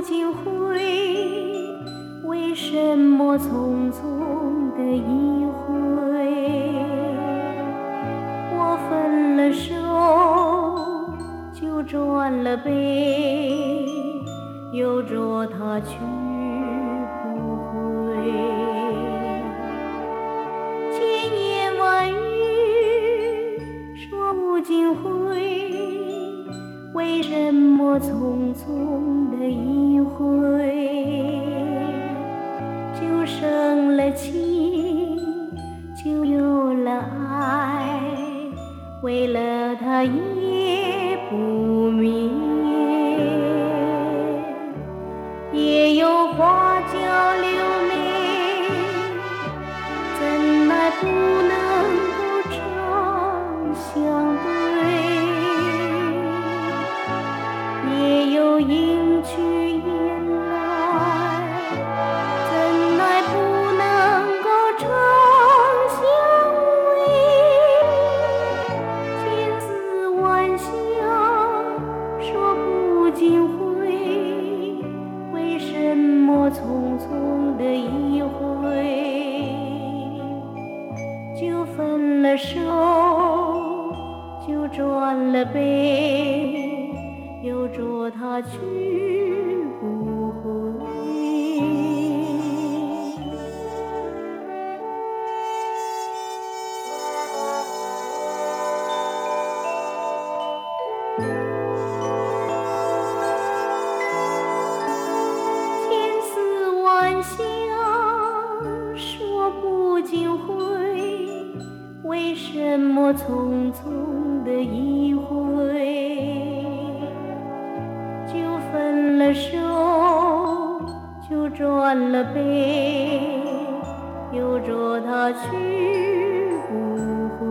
尽回，为什么匆匆的一回？我分了手，就转了背，由着他去不回。千言万语说不尽回，为什么匆匆的一回，就生了情，就有了爱，为了他也不眠，也有花娇柳眉，怎奈不能够长相对，也有应去燕来，怎奈不能够长相偎。千丝万想说不尽回，为什么匆匆的一回，就分了手，就转了背，由着他去不回。千丝万想说不尽回，为什么匆匆的一回，就分了手，就转了背，由着他去不回。